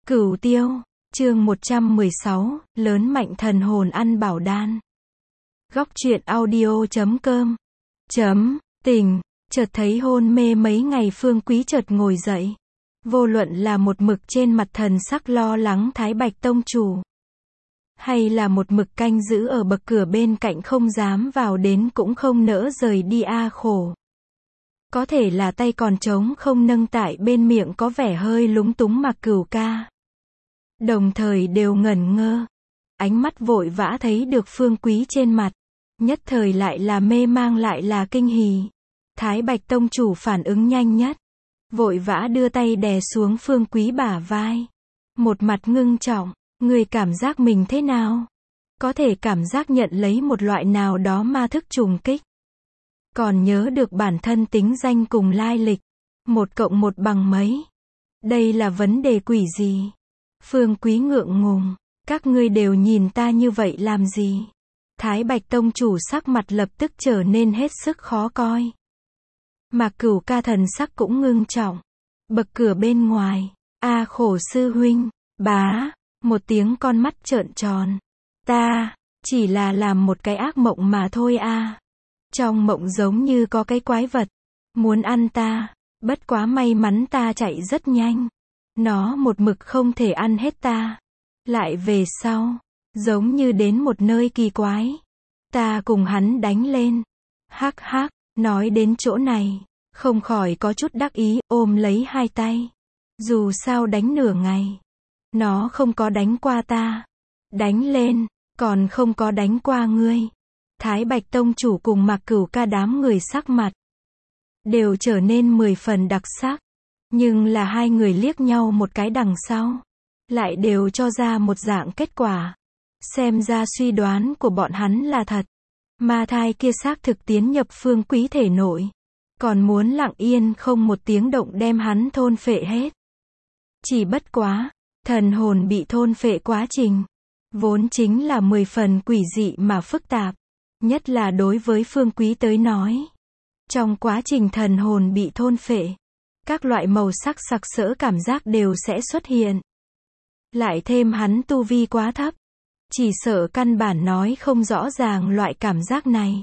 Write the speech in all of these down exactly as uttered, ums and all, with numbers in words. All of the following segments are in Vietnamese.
Cửu Tiêu, chương một trăm mười sáu, lớn mạnh thần hồn ăn bảo đan. Góc truyện audio chấm com. Chấm, tình, chợt thấy hôn mê mấy ngày Phương Quý chợt ngồi dậy. Vô luận là một mực trên mặt thần sắc lo lắng Thái Bạch Tông chủ, hay là một mực canh giữ ở bậc cửa bên cạnh không dám vào đến cũng không nỡ rời đi a khổ. Có thể là tay còn trống không nâng tại bên miệng có vẻ hơi lúng túng Mạc Cửu ca. Đồng thời đều ngẩn ngơ. Ánh mắt vội vã thấy được Phương Quý trên mặt. Nhất thời lại là mê mang lại là kinh hỉ. Thái Bạch Tông chủ phản ứng nhanh nhất. Vội vã đưa tay đè xuống Phương Quý bả vai. Một mặt ngưng trọng. Người cảm giác mình thế nào? Có thể cảm giác nhận lấy một loại nào đó ma thức trùng kích. Còn nhớ được bản thân tính danh cùng lai lịch. Một cộng một bằng mấy. Đây là vấn đề quỷ gì? Phương Quý ngượng ngùng. Các ngươi đều nhìn ta như vậy làm gì? Thái Bạch Tông chủ sắc mặt lập tức trở nên hết sức khó coi. Mạc Cửu ca thần sắc cũng ngưng trọng. Bậc cửa bên ngoài. A khổ sư huynh. Bá. Một tiếng con mắt trợn tròn. Ta. Chỉ là làm một cái ác mộng mà thôi a. Trong mộng giống như có cái quái vật. Muốn ăn ta. Bất quá may mắn ta chạy rất nhanh. Nó một mực không thể ăn hết ta. Lại về sau. Giống như đến một nơi kỳ quái. Ta cùng hắn đánh lên. Hắc hắc. Nói đến chỗ này. Không khỏi có chút đắc ý ôm lấy hai tay. Dù sao đánh nửa ngày. Nó không có đánh qua ta. Đánh lên. Còn không có đánh qua ngươi. Thái Bạch Tông chủ cùng Mạc Cửu ca đám người sắc mặt. Đều trở nên mười phần đặc sắc. Nhưng là hai người liếc nhau một cái đằng sau. Lại đều cho ra một dạng kết quả. Xem ra suy đoán của bọn hắn là thật. Ma thai kia xác thực tiến nhập Phương Quý thể nội. Còn muốn lặng yên không một tiếng động đem hắn thôn phệ hết. Chỉ bất quá. Thần hồn bị thôn phệ quá trình. Vốn chính là mười phần quỷ dị mà phức tạp. Nhất là đối với Phương Quý tới nói. Trong quá trình thần hồn bị thôn phệ. Các loại màu sắc sặc sỡ cảm giác đều sẽ xuất hiện. Lại thêm hắn tu vi quá thấp. Chỉ sợ căn bản nói không rõ ràng loại cảm giác này.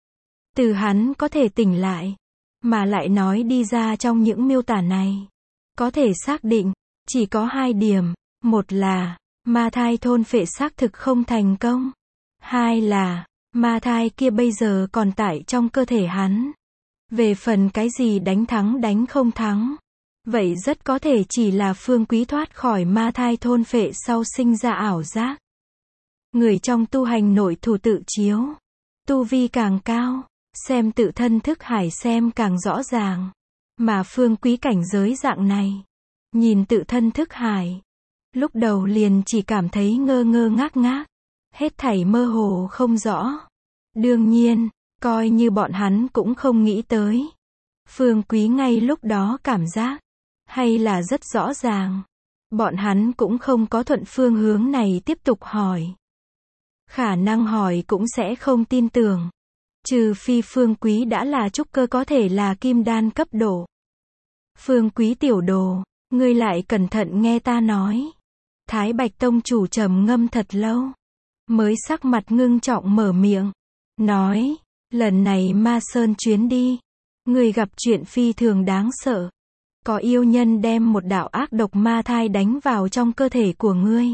Từ hắn có thể tỉnh lại. Mà lại nói đi ra trong những miêu tả này. Có thể xác định. Chỉ có hai điểm. Một là. Ma thai thôn phệ xác thực không thành công. Hai là. Ma thai kia bây giờ còn tại trong cơ thể hắn. Về phần cái gì đánh thắng đánh không thắng. Vậy rất có thể chỉ là Phương Quý thoát khỏi ma thai thôn phệ sau sinh ra ảo giác. Người trong tu hành nội thủ tự chiếu. Tu vi càng cao. Xem tự thân thức hải xem càng rõ ràng. Mà Phương Quý cảnh giới dạng này. Nhìn tự thân thức hải. Lúc đầu liền chỉ cảm thấy ngơ ngơ ngác ngác. Hết thảy mơ hồ không rõ. Đương nhiên. Coi như bọn hắn cũng không nghĩ tới. Phương Quý ngay lúc đó cảm giác. Hay là rất rõ ràng. Bọn hắn cũng không có thuận phương hướng này tiếp tục hỏi. Khả năng hỏi cũng sẽ không tin tưởng. Trừ phi Phương Quý đã là trúc cơ có thể là kim đan cấp độ. Phương Quý tiểu đồ. Ngươi lại cẩn thận nghe ta nói. Thái Bạch Tông chủ trầm ngâm thật lâu. Mới sắc mặt ngưng trọng mở miệng. Nói. Lần này Ma Sơn chuyến đi. Ngươi gặp chuyện phi thường đáng sợ. Có yêu nhân đem một đạo ác độc ma thai đánh vào trong cơ thể của ngươi.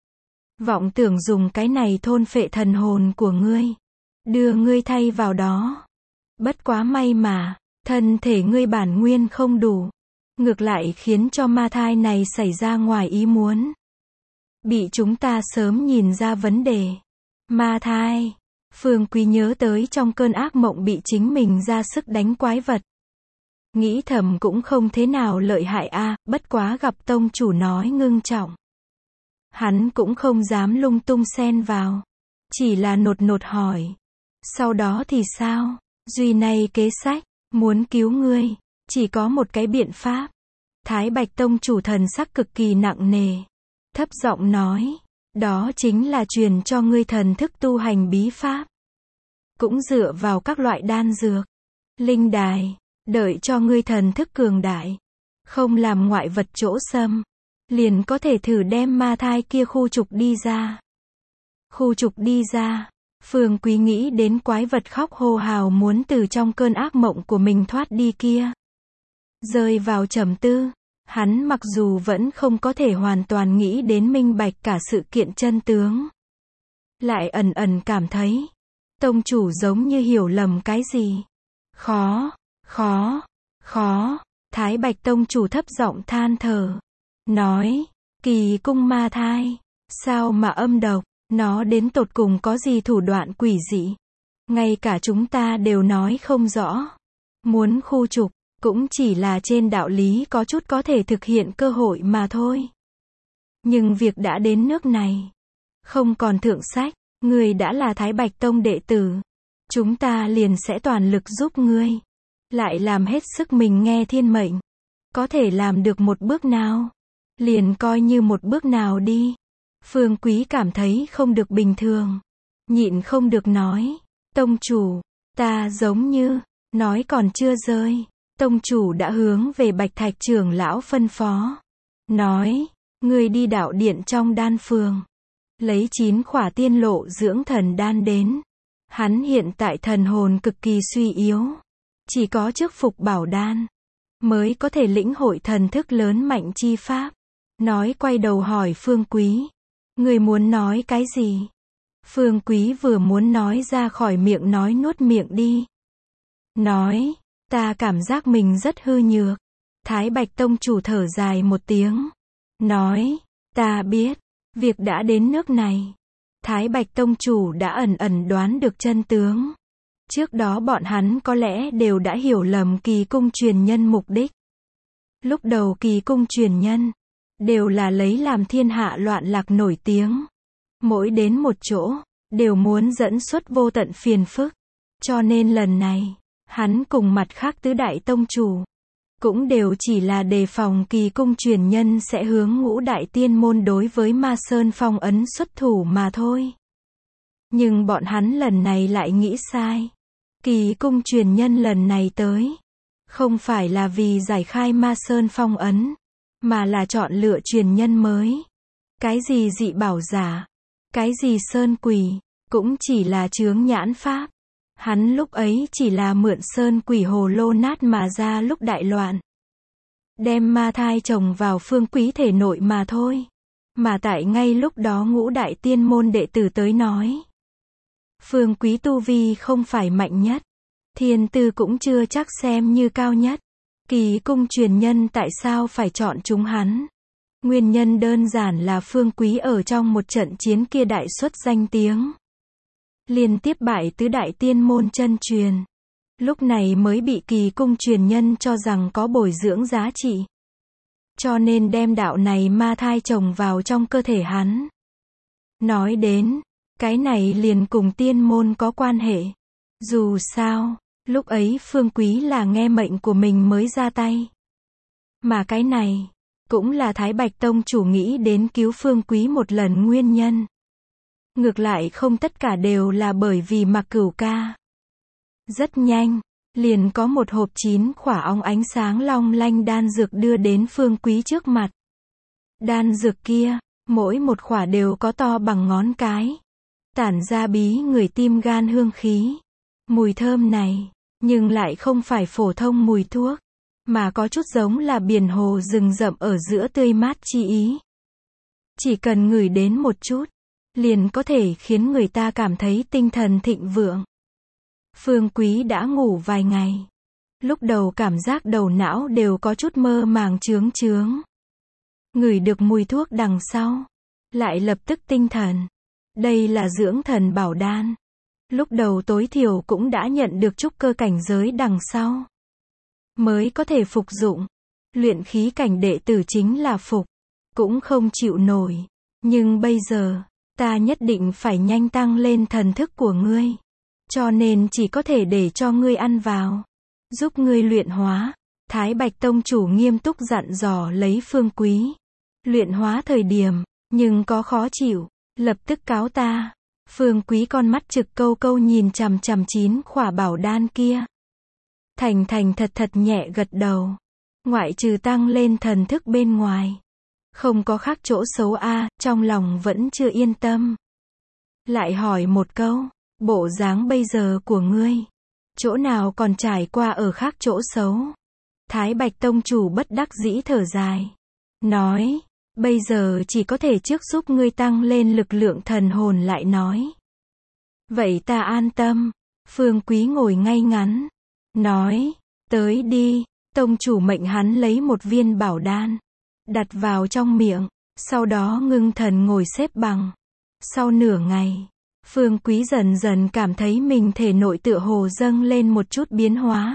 Vọng tưởng dùng cái này thôn phệ thần hồn của ngươi. Đưa ngươi thay vào đó. Bất quá may mà. Thân thể ngươi bản nguyên không đủ. Ngược lại khiến cho ma thai này xảy ra ngoài ý muốn. Bị chúng ta sớm nhìn ra vấn đề. Ma thai. Phương Quý nhớ tới trong cơn ác mộng bị chính mình ra sức đánh quái vật. Nghĩ thầm cũng không thế nào lợi hại a, bất quá gặp tông chủ nói ngưng trọng. Hắn cũng không dám lung tung xen vào. Chỉ là nột nột hỏi. Sau đó thì sao? Duy này kế sách. Muốn cứu ngươi. Chỉ có một cái biện pháp. Thái Bạch Tông chủ thần sắc cực kỳ nặng nề. Thấp giọng nói. Đó chính là truyền cho ngươi thần thức tu hành bí pháp. Cũng dựa vào các loại đan dược. Linh đài. Đợi cho ngươi thần thức cường đại. Không làm ngoại vật chỗ xâm. liền có thể thử đem ma thai kia khu trục đi ra. Khu trục đi ra. Phương Quý nghĩ đến quái vật khóc hô hào muốn từ trong cơn ác mộng của mình thoát đi kia. Rơi vào trầm tư, hắn mặc dù vẫn không có thể hoàn toàn nghĩ đến minh bạch cả sự kiện chân tướng. Lại ẩn ẩn cảm thấy, tông chủ giống như hiểu lầm cái gì. Khó, khó, khó, Thái Bạch tông chủ thấp giọng than thở. Nói, kỳ cung ma thai, sao mà âm độc, nó đến tột cùng có gì thủ đoạn quỷ dị. Ngay cả chúng ta đều nói không rõ. Muốn khu trục, cũng chỉ là trên đạo lý có chút có thể thực hiện cơ hội mà thôi. Nhưng việc đã đến nước này, không còn thượng sách, ngươi đã là Thái Bạch tông đệ tử. Chúng ta liền sẽ toàn lực giúp ngươi. Lại làm hết sức mình nghe thiên mệnh. Có thể làm được một bước nào, liền coi như một bước nào đi. Phương Quý cảm thấy không được bình thường. Nhịn không được nói. Tông chủ, ta giống như, nói còn chưa rơi. Tông chủ đã hướng về Bạch Thạch trưởng lão phân phó. Nói, ngươi đi đạo điện trong đan phường. Lấy chín khỏa tiên lộ dưỡng thần đan đến. Hắn hiện tại thần hồn cực kỳ suy yếu. Chỉ có trước phục bảo đan, mới có thể lĩnh hội thần thức lớn mạnh chi pháp. Nói quay đầu hỏi Phương Quý. Người muốn nói cái gì? Phương Quý vừa muốn nói ra khỏi miệng nói nuốt miệng đi. Nói, ta cảm giác mình rất hư nhược. Thái Bạch tông chủ thở dài một tiếng. Nói, ta biết, việc đã đến nước này. Thái Bạch tông chủ đã ẩn ẩn đoán được chân tướng. Trước đó bọn hắn có lẽ đều đã hiểu lầm kỳ cung truyền nhân mục đích. Lúc đầu kỳ cung truyền nhân, đều là lấy làm thiên hạ loạn lạc nổi tiếng. Mỗi đến một chỗ, đều muốn dẫn xuất vô tận phiền phức. Cho nên lần này, hắn cùng mặt khác tứ đại tông chủ, cũng đều chỉ là đề phòng kỳ cung truyền nhân sẽ hướng ngũ đại tiên môn đối với Ma Sơn phong ấn xuất thủ mà thôi. Nhưng bọn hắn lần này lại nghĩ sai. Kỳ cung truyền nhân lần này tới, không phải là vì giải khai Ma Sơn phong ấn, mà là chọn lựa truyền nhân mới. Cái gì dị bảo giả, cái gì sơn quỷ, cũng chỉ là chướng nhãn pháp. Hắn lúc ấy chỉ là mượn sơn quỷ hồ lô nát mà ra lúc đại loạn. Đem ma thai trồng vào Phương Quý thể nội mà thôi. Mà tại ngay lúc đó ngũ đại tiên môn đệ tử tới nói. Phương Quý tu vi không phải mạnh nhất. Thiên tư cũng chưa chắc xem như cao nhất. Kỳ cung truyền nhân tại sao phải chọn chúng hắn? Nguyên nhân đơn giản là Phương Quý ở trong một trận chiến kia đại xuất danh tiếng. Liên tiếp bại tứ đại tiên môn chân truyền. Lúc này mới bị kỳ cung truyền nhân cho rằng có bồi dưỡng giá trị. Cho nên đem đạo này ma thai trồng vào trong cơ thể hắn. Nói đến, cái này liền cùng tiên môn có quan hệ. Dù sao, lúc ấy Phương Quý là nghe mệnh của mình mới ra tay. Mà cái này, cũng là Thái Bạch tông chủ nghĩ đến cứu Phương Quý một lần nguyên nhân. Ngược lại không tất cả đều là bởi vì Mặc Cửu ca. Rất nhanh, liền có một hộp chín khỏa óng ánh sáng long lanh đan dược đưa đến Phương Quý trước mặt. Đan dược kia, mỗi một khỏa đều có to bằng ngón cái. Tản ra bí người tim gan hương khí. Mùi thơm này, nhưng lại không phải phổ thông mùi thuốc, mà có chút giống là biển hồ rừng rậm ở giữa tươi mát chi ý. Chỉ cần ngửi đến một chút, liền có thể khiến người ta cảm thấy tinh thần thịnh vượng. Phương Quý đã ngủ vài ngày. Lúc đầu cảm giác đầu não đều có chút mơ màng chướng chướng. Ngửi được mùi thuốc đằng sau, lại lập tức tinh thần. Đây là dưỡng thần bảo đan. Lúc đầu tối thiểu cũng đã nhận được trúc cơ cảnh giới đằng sau. Mới có thể phục dụng. Luyện khí cảnh đệ tử chính là phục. Cũng không chịu nổi. Nhưng bây giờ, ta nhất định phải nhanh tăng lên thần thức của ngươi. Cho nên chỉ có thể để cho ngươi ăn vào. Giúp ngươi luyện hóa. Thái Bạch tông chủ nghiêm túc dặn dò lấy Phương Quý. Luyện hóa thời điểm, nhưng có khó chịu, lập tức cáo ta. Phương Quý con mắt trực câu câu nhìn chằm chằm chín khỏa bảo đan kia. Thành thành thật thật nhẹ gật đầu. Ngoại trừ tăng lên thần thức bên ngoài, Không có khác chỗ xấu a, trong lòng vẫn chưa yên tâm. Lại hỏi một câu, bộ dáng bây giờ của ngươi, chỗ nào còn trải qua ở khác chỗ xấu. Thái Bạch Tông chủ bất đắc dĩ thở dài. Nói, bây giờ chỉ có thể trước giúp ngươi tăng lên lực lượng thần hồn lại nói. Vậy ta an tâm. Phương Quý ngồi ngay ngắn. Nói, tới đi. Tông chủ mệnh hắn lấy một viên bảo đan. Đặt vào trong miệng. Sau đó ngưng thần ngồi xếp bằng. Sau nửa ngày, Phương Quý dần dần cảm thấy mình thể nội tựa hồ dâng lên một chút biến hóa.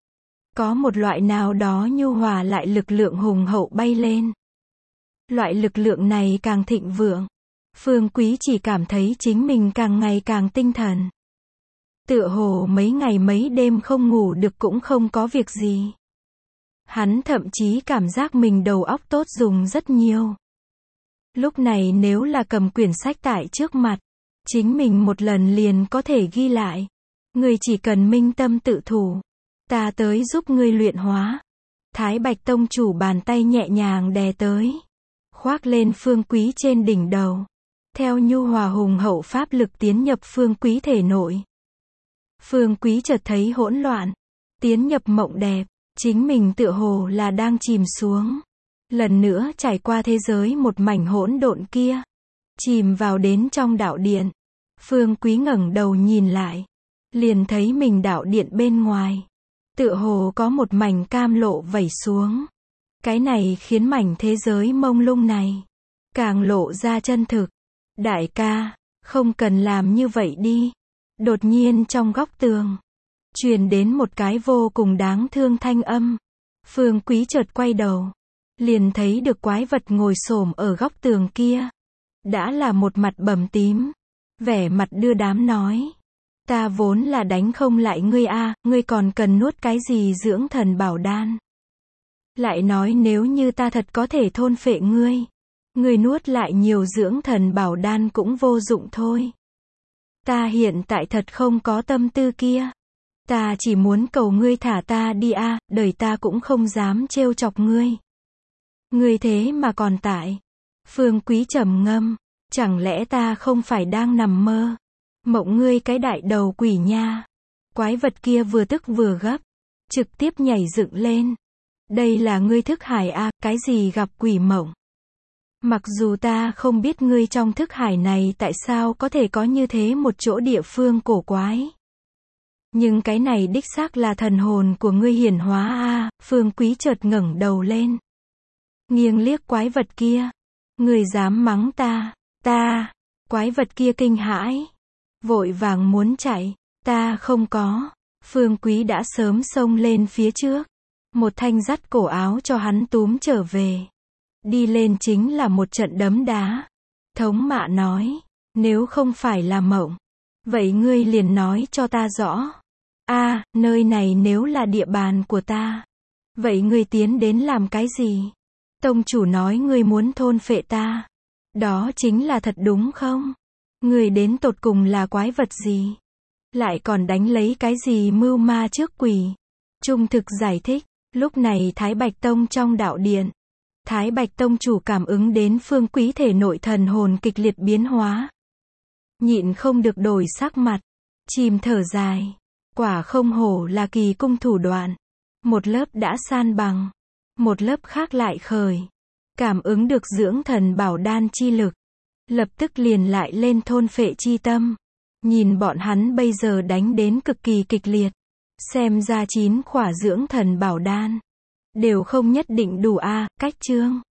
Có một loại nào đó nhu hòa lại lực lượng hùng hậu bay lên. Loại lực lượng này càng thịnh vượng. Phương Quý chỉ cảm thấy chính mình càng ngày càng tinh thần. Tựa hồ mấy ngày mấy đêm không ngủ được cũng không có việc gì. Hắn thậm chí cảm giác mình đầu óc tốt dùng rất nhiều. Lúc này nếu là cầm quyển sách tại trước mặt, chính mình một lần liền có thể ghi lại. Ngươi chỉ cần minh tâm tự thủ. Ta tới giúp ngươi luyện hóa. Thái Bạch Tông chủ bàn tay nhẹ nhàng đè tới. Khoác lên Phương Quý trên đỉnh đầu. Theo nhu hòa hùng hậu pháp lực tiến nhập Phương Quý thể nội. Phương Quý chợt thấy hỗn loạn. Tiến nhập mộng đẹp. Chính mình tựa hồ là đang chìm xuống. Lần nữa trải qua thế giới một mảnh hỗn độn kia. Chìm vào đến trong đạo điện. Phương Quý ngẩng đầu nhìn lại. Liền thấy mình đạo điện bên ngoài. Tựa hồ có một mảnh cam lộ vẩy xuống. Cái này khiến mảnh thế giới mông lung này càng lộ ra chân thực. Đại ca, không cần làm như vậy đi. Đột nhiên trong góc tường truyền đến một cái vô cùng đáng thương thanh âm. Phương Quý chợt quay đầu, liền thấy được quái vật ngồi xổm ở góc tường kia. Đã là một mặt bầm tím, vẻ mặt đưa đám nói. Ta vốn là đánh không lại ngươi a, ngươi còn cần nuốt cái gì dưỡng thần bảo đan. Lại nói nếu như ta thật có thể thôn phệ ngươi, ngươi nuốt lại nhiều dưỡng thần bảo đan cũng vô dụng thôi. Ta hiện tại thật không có tâm tư kia. Ta chỉ muốn cầu ngươi thả ta đi a, đời ta cũng không dám trêu chọc ngươi. Ngươi thế mà còn tại. Phương Quý trầm ngâm, chẳng lẽ ta không phải đang nằm mơ? Mộng ngươi cái đại đầu quỷ nha. Quái vật kia vừa tức vừa gấp, trực tiếp nhảy dựng lên. Đây là ngươi thức hải a, cái gì gặp quỷ mộng? Mặc dù ta không biết ngươi trong thức hải này tại sao có thể có như thế một chỗ địa phương cổ quái. Nhưng cái này đích xác là thần hồn của ngươi hiển hóa a. Phương Quý chợt ngẩng đầu lên. Nghiêng liếc quái vật kia. Ngươi dám mắng ta, ta. Quái vật kia kinh hãi. Vội vàng muốn chạy. Ta không có. Phương Quý đã sớm xông lên phía trước. Một thanh dắt cổ áo cho hắn túm trở về. Đi lên chính là một trận đấm đá. Thống mạ nói. Nếu không phải là mộng. Vậy ngươi liền nói cho ta rõ. A, nơi này nếu là địa bàn của ta. Vậy ngươi tiến đến làm cái gì? Tông chủ nói ngươi muốn thôn phệ ta. Đó chính là thật đúng không? Ngươi đến tột cùng là quái vật gì? Lại còn đánh lấy cái gì mưu ma trước quỷ? Trung thực giải thích. Lúc này Thái Bạch Tông trong đạo điện. Thái Bạch Tông chủ cảm ứng đến Phương Quý thể nội thần hồn kịch liệt biến hóa. Nhịn không được đổi sắc mặt. Chìm thở dài. Quả không hổ là kỳ cung thủ đoạn. Một lớp đã san bằng. Một lớp khác lại khởi. Cảm ứng được dưỡng thần bảo đan chi lực. Lập tức liền lại lên thôn phệ chi tâm. Nhìn bọn hắn bây giờ đánh đến cực kỳ kịch liệt. Xem ra chín khỏa dưỡng thần bảo đan. Đều không nhất định đủ a, cách chương.